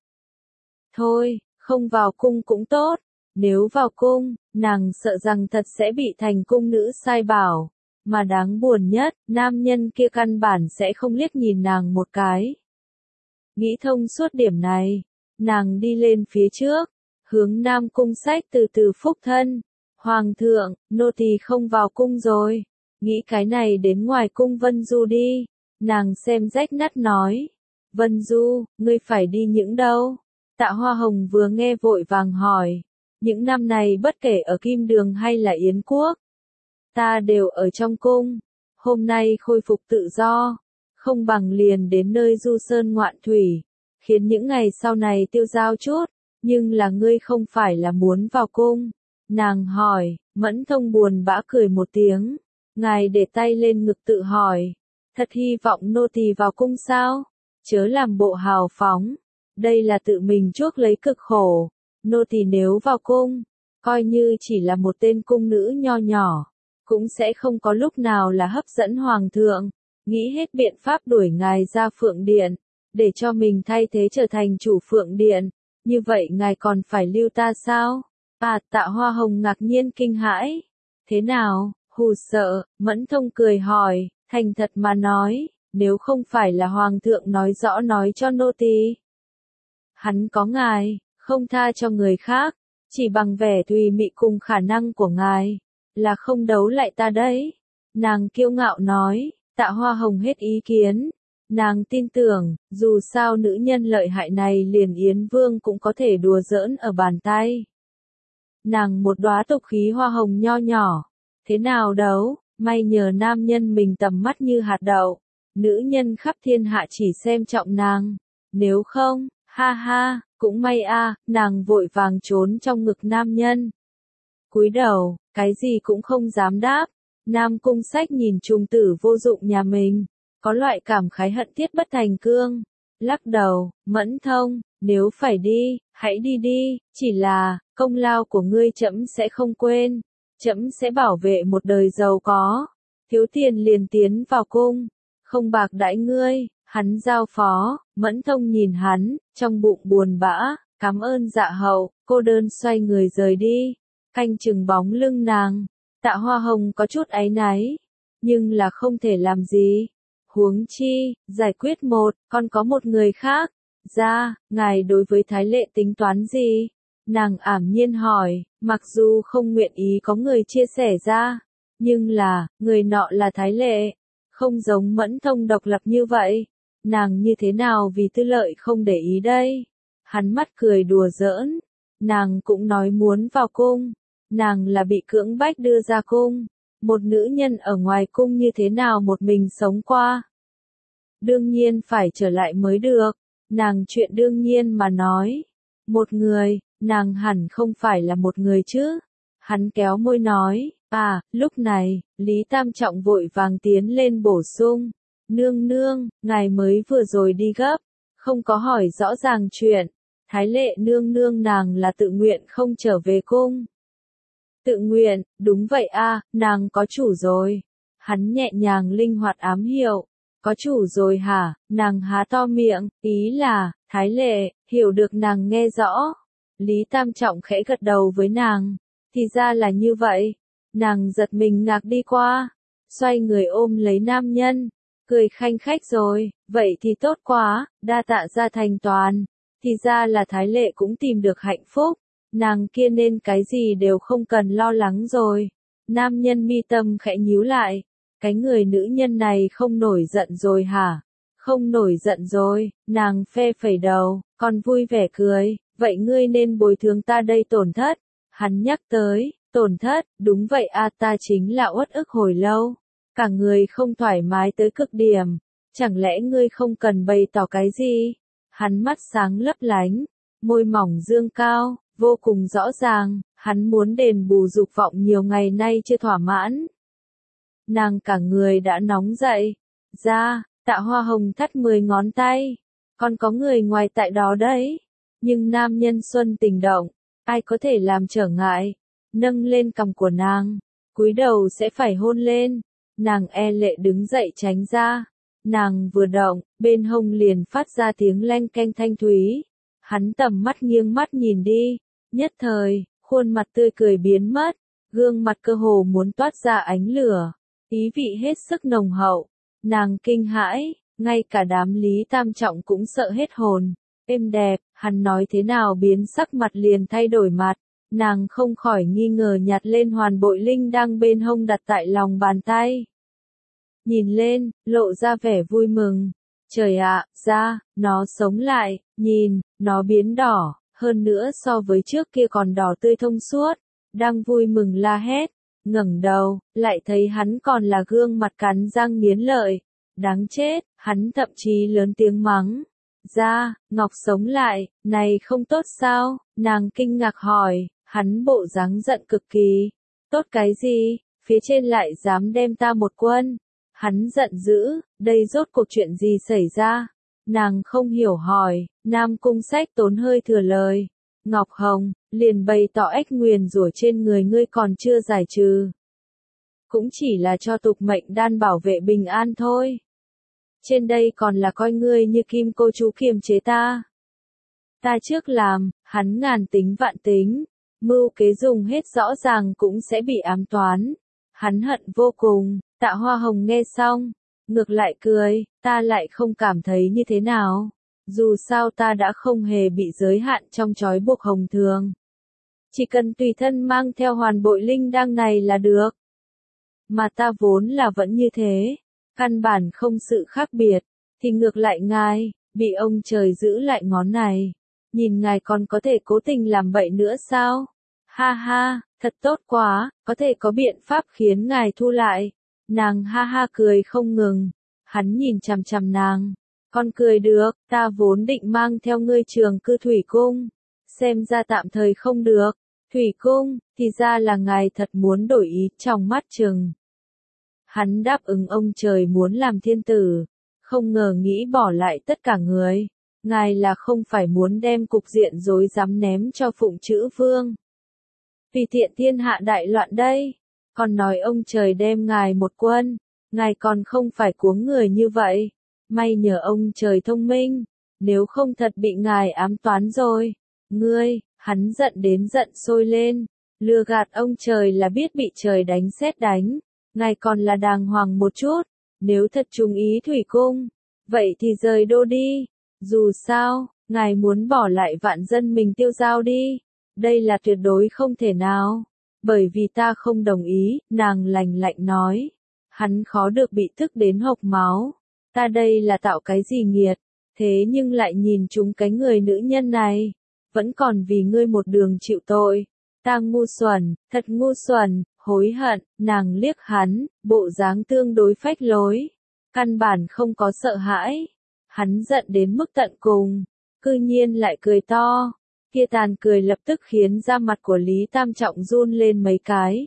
Thôi, không vào cung cũng tốt, nếu vào cung, nàng sợ rằng thật sẽ bị thành cung nữ sai bảo, mà đáng buồn nhất, nam nhân kia căn bản sẽ không liếc nhìn nàng một cái. Nghĩ thông suốt điểm này, nàng đi lên phía trước, hướng Nam Cung Sách từ từ phúc thân. Hoàng thượng, nô tỳ không vào cung rồi, nghĩ cái này đến ngoài cung Vân Du đi. Nàng xem rách nát nói, Vân Du, ngươi phải đi những đâu? Tạ Hoa Hồng vừa nghe vội vàng hỏi, những năm này bất kể ở Kim Đường hay là Yến Quốc, ta đều ở trong cung, hôm nay khôi phục tự do, không bằng liền đến nơi du sơn ngoạn thủy, khiến những ngày sau này tiêu dao chút, nhưng là ngươi không phải là muốn vào cung. Nàng hỏi, Mẫn Thông buồn bã cười một tiếng, ngài để tay lên ngực tự hỏi, thật hy vọng nô tỳ vào cung sao? Chớ làm bộ hào phóng, đây là tự mình chuốc lấy cực khổ, nô tỳ nếu vào cung, coi như chỉ là một tên cung nữ nho nhỏ, cũng sẽ không có lúc nào là hấp dẫn hoàng thượng, nghĩ hết biện pháp đuổi ngài ra Phượng Điện, để cho mình thay thế trở thành chủ Phượng Điện, như vậy ngài còn phải lưu ta sao? À, Tạ Hoa Hồng ngạc nhiên kinh hãi. Thế nào, hù sợ? Mẫn Thông cười hỏi, thành thật mà nói, nếu không phải là hoàng thượng nói rõ nói cho nô tỳ, hắn có ngài, không tha cho người khác, chỉ bằng vẻ tùy mị cùng khả năng của ngài, là không đấu lại ta đấy. Nàng kiêu ngạo nói, Tạ Hoa Hồng hết ý kiến. Nàng tin tưởng, dù sao nữ nhân lợi hại này liền Yến Vương cũng có thể đùa giỡn ở bàn tay. Nàng một đóa tục khí hoa hồng nho nhỏ, thế nào đấu, may nhờ nam nhân mình tầm mắt như hạt đậu, nữ nhân khắp thiên hạ chỉ xem trọng nàng, nếu không, ha ha, cũng may a, nàng vội vàng trốn trong ngực nam nhân. Cúi đầu, cái gì cũng không dám đáp, Nam Cung Sách nhìn trùng tử vô dụng nhà mình, có loại cảm khái hận thiết bất thành cương, lắc đầu, Mẫn Thông, nếu phải đi, hãy đi đi, chỉ là, công lao của ngươi trẫm sẽ không quên, trẫm sẽ bảo vệ một đời giàu có, thiếu tiền liền tiến vào cung, không bạc đãi ngươi. Hắn giao phó, Mẫn Thông nhìn hắn, trong bụng buồn bã, cảm ơn dạ hậu, cô đơn xoay người rời đi, canh chừng bóng lưng nàng. Tạ Hoa Hồng có chút áy náy, nhưng là không thể làm gì. Huống chi, giải quyết một, còn có một người khác. Ra, ngài đối với Thái Lệ tính toán gì? Nàng ảm nhiên hỏi, mặc dù không nguyện ý có người chia sẻ ra, nhưng là, người nọ là Thái Lệ, không giống Mẫn Thông độc lập như vậy. Nàng như thế nào vì tư lợi không để ý đây? Hắn mắt cười đùa giỡn, nàng cũng nói muốn vào cung, nàng là bị cưỡng bách đưa ra cung, một nữ nhân ở ngoài cung như thế nào một mình sống qua? Đương nhiên phải trở lại mới được, nàng chuyện đương nhiên mà nói. Một người, nàng hẳn không phải là một người chứ? Hắn kéo môi nói, à, lúc này, Lý Tam Trọng vội vàng tiến lên bổ sung. Nương nương, ngài mới vừa rồi đi gấp, không có hỏi rõ ràng chuyện. Thái Lệ nương nương nàng là tự nguyện không trở về cung. Tự nguyện, đúng vậy a, nàng có chủ rồi. Hắn nhẹ nhàng linh hoạt ám hiệu. Có chủ rồi hả? Nàng há to miệng, ý là, Thái Lệ, hiểu được nàng nghe rõ. Lý Tam Trọng khẽ gật đầu với nàng. Thì ra là như vậy. Nàng giật mình ngạc đi qua. Xoay người ôm lấy nam nhân. Cười khanh khách rồi. Vậy thì tốt quá. Đa tạ gia thành toàn. Thì ra là Thái Lệ cũng tìm được hạnh phúc. Nàng kia nên cái gì đều không cần lo lắng rồi. Nam nhân mi tâm khẽ nhíu lại. Cái người nữ nhân này không nổi giận rồi hả? Không nổi giận rồi. Nàng phe phẩy đầu. Còn vui vẻ cười. Vậy ngươi nên bồi thường ta đây tổn thất. Hắn nhắc tới. Tổn thất. Đúng vậy a, ta chính là uất ức hồi lâu. Cả người không thoải mái tới cực điểm. Chẳng lẽ ngươi không cần bày tỏ cái gì? Hắn mắt sáng lấp lánh. Môi mỏng dương cao. Vô cùng rõ ràng. Hắn muốn đền bù dục vọng nhiều ngày nay chưa thỏa mãn. Nàng cả người đã nóng dậy. Ra, Tạ Hoa Hồng thắt mười ngón tay. Còn có người ngoài tại đó đấy. Nhưng nam nhân xuân tình động. Ai có thể làm trở ngại. Nâng lên cằm của nàng. Cúi đầu sẽ phải hôn lên. Nàng e lệ đứng dậy tránh ra. Nàng vừa động, bên hông liền phát ra tiếng leng keng thanh thúy. Hắn tầm mắt nghiêng mắt nhìn đi. Nhất thời, khuôn mặt tươi cười biến mất. Gương mặt cơ hồ muốn toát ra ánh lửa. Ý vị hết sức nồng hậu. Nàng kinh hãi, ngay cả đám Lý Tam Trọng cũng sợ hết hồn. Êm đẹp, hắn nói thế nào biến sắc mặt liền thay đổi mặt. Nàng không khỏi nghi ngờ nhặt lên hoàn bội linh đang bên hông đặt tại lòng bàn tay. Nhìn lên, lộ ra vẻ vui mừng. Trời ạ, ra, nó sống lại, nhìn, nó biến đỏ, hơn nữa so với trước kia còn đỏ tươi thông suốt. Đang vui mừng la hét. Ngẩng đầu, lại thấy hắn còn là gương mặt cắn răng nghiến lợi. Đáng chết, hắn thậm chí lớn tiếng mắng. Ra, Ngọc sống lại, này không tốt sao? Nàng kinh ngạc hỏi, hắn bộ dáng giận cực kỳ. Tốt cái gì? Phía trên lại dám đem ta một quân. Hắn giận dữ, đây rốt cuộc chuyện gì xảy ra? Nàng không hiểu hỏi, Nam Cung Sách tốn hơi thừa lời. Ngọc Hồng, liền bày tỏ ách nguyền rủa trên người ngươi còn chưa giải trừ. Cũng chỉ là cho tục mệnh đan bảo vệ bình an thôi. Trên đây còn là coi ngươi như kim cô chú kiềm chế ta. Ta trước làm, hắn ngàn tính vạn tính. Mưu kế dùng hết rõ ràng cũng sẽ bị ám toán. Hắn hận vô cùng. Tạ Hoa Hồng nghe xong. Ngược lại cười, ta lại không cảm thấy như thế nào. Dù sao ta đã không hề bị giới hạn trong trói buộc hồng thường. Chỉ cần tùy thân mang theo hoàn bội linh đăng này là được. Mà ta vốn là vẫn như thế. Căn bản không sự khác biệt. Thì ngược lại ngài, bị ông trời giữ lại ngón này. Nhìn ngài còn có thể cố tình làm bậy nữa sao? Ha ha, thật tốt quá, có thể có biện pháp khiến ngài thu lại. Nàng ha ha cười không ngừng. Hắn nhìn chằm chằm nàng. Con cười được, ta vốn định mang theo ngươi trường cư thủy cung. Xem ra tạm thời không được. Thủy cung, thì ra là ngài thật muốn đổi ý trong mắt chừng. Hắn đáp ứng ông trời muốn làm thiên tử. Không ngờ nghĩ bỏ lại tất cả người. Ngài là không phải muốn đem cục diện rối rắm ném cho Phụng Chữ Vương. Vì thiện thiên hạ đại loạn đây. Còn nói ông trời đem ngài một quân. Ngài còn không phải cuống người như vậy. May nhờ ông trời thông minh. Nếu không thật bị ngài ám toán rồi. Ngươi, hắn giận đến giận sôi lên. Lừa gạt ông trời là biết bị trời đánh sét đánh. Ngài còn là đàng hoàng một chút. Nếu thật trung ý thủy cung. Vậy thì rời đô đi. Dù sao, ngài muốn bỏ lại vạn dân mình tiêu dao đi. Đây là tuyệt đối không thể nào. Bởi vì ta không đồng ý, nàng lạnh lạnh nói. Hắn khó được bị tức đến hộc máu. Ta đây là tạo cái gì nghiệt. Thế nhưng lại nhìn chúng cái người nữ nhân này. Vẫn còn vì ngươi một đường chịu tội. Ta ngu xuẩn, thật ngu xuẩn, hối hận, nàng liếc hắn, bộ dáng tương đối phách lối. Căn bản không có sợ hãi. Hắn giận đến mức tận cùng. Cư nhiên lại cười to. Kia tàn cười lập tức khiến da mặt của Lý Tam Trọng run lên mấy cái.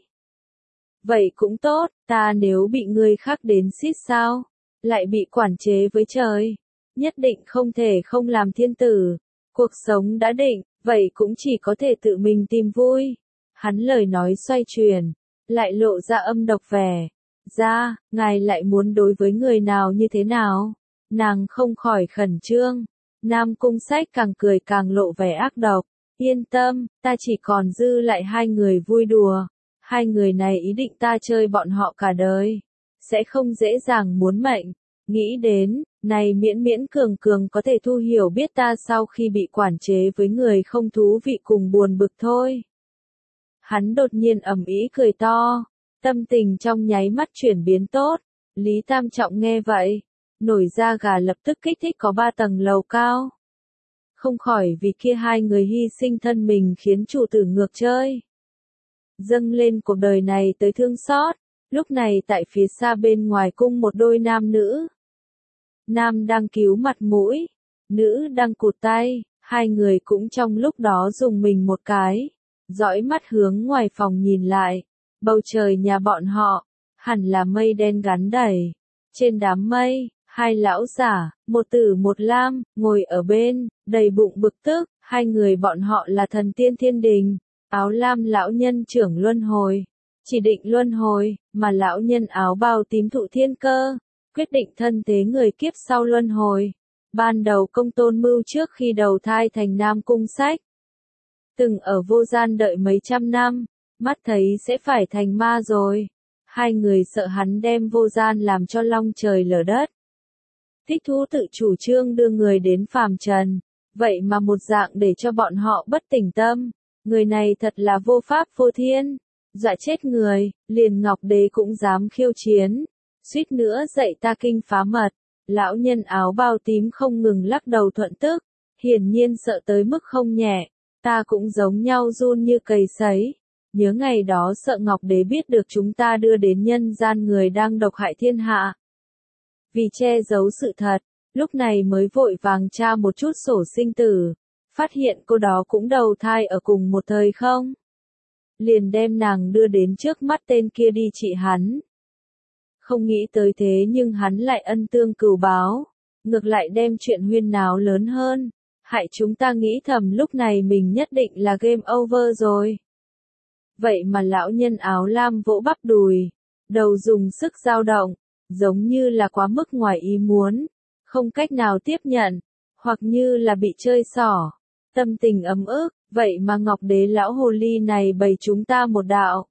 Vậy cũng tốt, ta nếu bị người khác đến xít sao? Lại bị quản chế với trời. Nhất định không thể không làm thiên tử. Cuộc sống đã định, vậy cũng chỉ có thể tự mình tìm vui. Hắn lời nói xoay chuyển, lại lộ ra âm độc vẻ. Ra, ngài lại muốn đối với người nào như thế nào? Nàng không khỏi khẩn trương. Nam Cung Sách càng cười càng lộ vẻ ác độc. Yên tâm, ta chỉ còn dư lại hai người vui đùa. Hai người này ý định ta chơi bọn họ cả đời. Sẽ không dễ dàng muốn mệnh. Nghĩ đến, này miễn miễn cường cường có thể thu hiểu biết ta sau khi bị quản chế với người không thú vị cùng buồn bực thôi. Hắn đột nhiên ầm ĩ cười to. Tâm tình trong nháy mắt chuyển biến tốt. Lý Tam Trọng nghe vậy. Nổi da gà lập tức kích thích có ba tầng lầu cao. Không khỏi vì kia hai người hy sinh thân mình khiến chủ tử ngược chơi. Dâng lên cuộc đời này tới thương xót. Lúc này tại phía xa bên ngoài cung một đôi nam nữ. Nam đang cứu mặt mũi. Nữ đang cụt tay. Hai người cũng trong lúc đó dùng mình một cái. Dõi mắt hướng ngoài phòng nhìn lại. Bầu trời nhà bọn họ. Hẳn là mây đen gắn đầy. Trên đám mây. Hai lão giả, một tử một lam, ngồi ở bên, đầy bụng bực tức, hai người bọn họ là thần tiên thiên đình, áo lam lão nhân trưởng luân hồi, chỉ định luân hồi, mà lão nhân áo bào tím thụ thiên cơ, quyết định thân thế người kiếp sau luân hồi. Ban đầu công tôn mưu trước khi đầu thai thành Nam Cung Sách, từng ở vô gian đợi mấy trăm năm, mắt thấy sẽ phải thành ma rồi. Hai người sợ hắn đem vô gian làm cho long trời lở đất. Thích thú tự chủ trương đưa người đến phàm trần, vậy mà một dạng để cho bọn họ bất tỉnh tâm, người này thật là vô pháp vô thiên, dọa chết người, liền Ngọc Đế cũng dám khiêu chiến, suýt nữa dạy ta kinh phá mật, lão nhân áo bào tím không ngừng lắc đầu thuận tức, hiển nhiên sợ tới mức không nhẹ, ta cũng giống nhau run như cầy sấy, nhớ ngày đó sợ Ngọc Đế biết được chúng ta đưa đến nhân gian người đang độc hại thiên hạ. Vì che giấu sự thật, lúc này mới vội vàng tra một chút sổ sinh tử, phát hiện cô đó cũng đầu thai ở cùng một thời không. Liền đem nàng đưa đến trước mắt tên kia đi trị hắn. Không nghĩ tới thế nhưng hắn lại ân tương cừu báo, ngược lại đem chuyện huyên náo lớn hơn, hại chúng ta nghĩ thầm lúc này mình nhất định là game over rồi. Vậy mà lão nhân áo lam vỗ bắp đùi, đầu dùng sức dao động. Giống như là quá mức ngoài ý muốn, không cách nào tiếp nhận, hoặc như là bị chơi xỏ, tâm tình ấm ức, vậy mà Ngọc Đế lão hồ ly này bày chúng ta một đạo.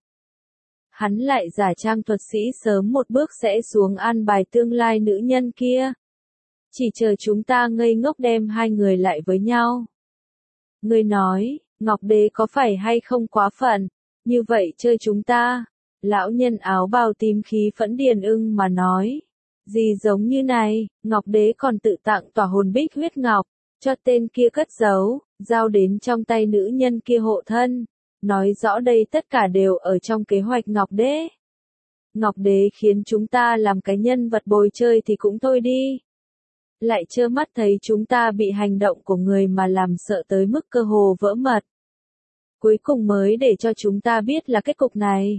Hắn lại giả trang thuật sĩ sớm một bước sẽ xuống an bài tương lai nữ nhân kia. Chỉ chờ chúng ta ngây ngốc đem hai người lại với nhau. Người nói, Ngọc Đế có phải hay không quá phận, như vậy chơi chúng ta. Lão nhân áo bào tím khí phẫn điền ưng mà nói. Gì giống như này, Ngọc Đế còn tự tặng tỏa hồn bích huyết ngọc, cho tên kia cất giấu, giao đến trong tay nữ nhân kia hộ thân. Nói rõ đây tất cả đều ở trong kế hoạch Ngọc Đế. Ngọc Đế khiến chúng ta làm cái nhân vật bồi chơi thì cũng thôi đi. Lại trơ mắt thấy chúng ta bị hành động của người mà làm sợ tới mức cơ hồ vỡ mật. Cuối cùng mới để cho chúng ta biết là kết cục này.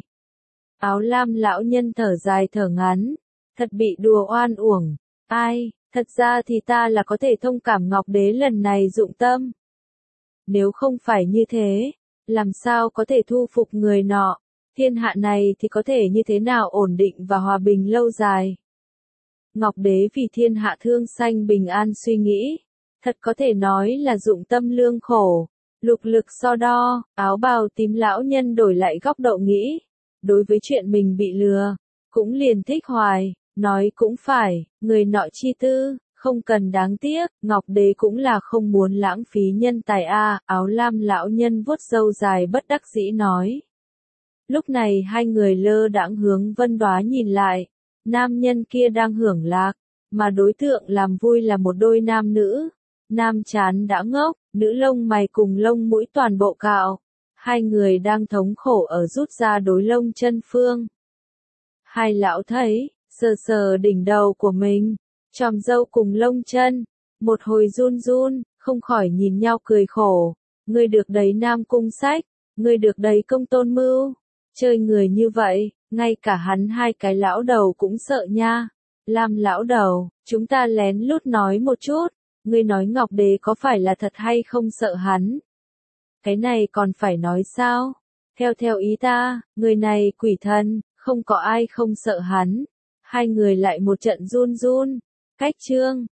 Áo lam lão nhân thở dài thở ngắn, thật bị đùa oan uổng, ai, thật ra thì ta là có thể thông cảm Ngọc Đế lần này dụng tâm. Nếu không phải như thế, làm sao có thể thu phục người nọ, thiên hạ này thì có thể như thế nào ổn định và hòa bình lâu dài. Ngọc Đế vì thiên hạ thương sanh bình an suy nghĩ, thật có thể nói là dụng tâm lương khổ, lục lực so đo, áo bào tím lão nhân đổi lại góc độ nghĩ. Đối với chuyện mình bị lừa, cũng liền thích hoài, nói cũng phải, người nọ chi tư, không cần đáng tiếc, Ngọc Đế cũng là không muốn lãng phí nhân tài a, áo lam lão nhân vuốt râu dài bất đắc dĩ nói. Lúc này hai người lơ đãng hướng Vân Đoá nhìn lại, nam nhân kia đang hưởng lạc, mà đối tượng làm vui là một đôi nam nữ, nam chán đã ngốc, nữ lông mày cùng lông mũi toàn bộ cạo. Hai người đang thống khổ ở rút ra đối lông chân phương. Hai lão thấy, sờ sờ đỉnh đầu của mình, chòm râu cùng lông chân, một hồi run run, không khỏi nhìn nhau cười khổ. Ngươi được đấy Nam Cung Sách, ngươi được đấy Công Tôn Mưu. Chơi người như vậy, ngay cả hắn hai cái lão đầu cũng sợ nha. Lam lão đầu, chúng ta lén lút nói một chút, ngươi nói Ngọc Đế có phải là thật hay không sợ hắn? Cái này còn phải nói sao? Theo theo ý ta, người này quỷ thần, không có ai không sợ hắn. Hai người lại một trận run run. Cách chương.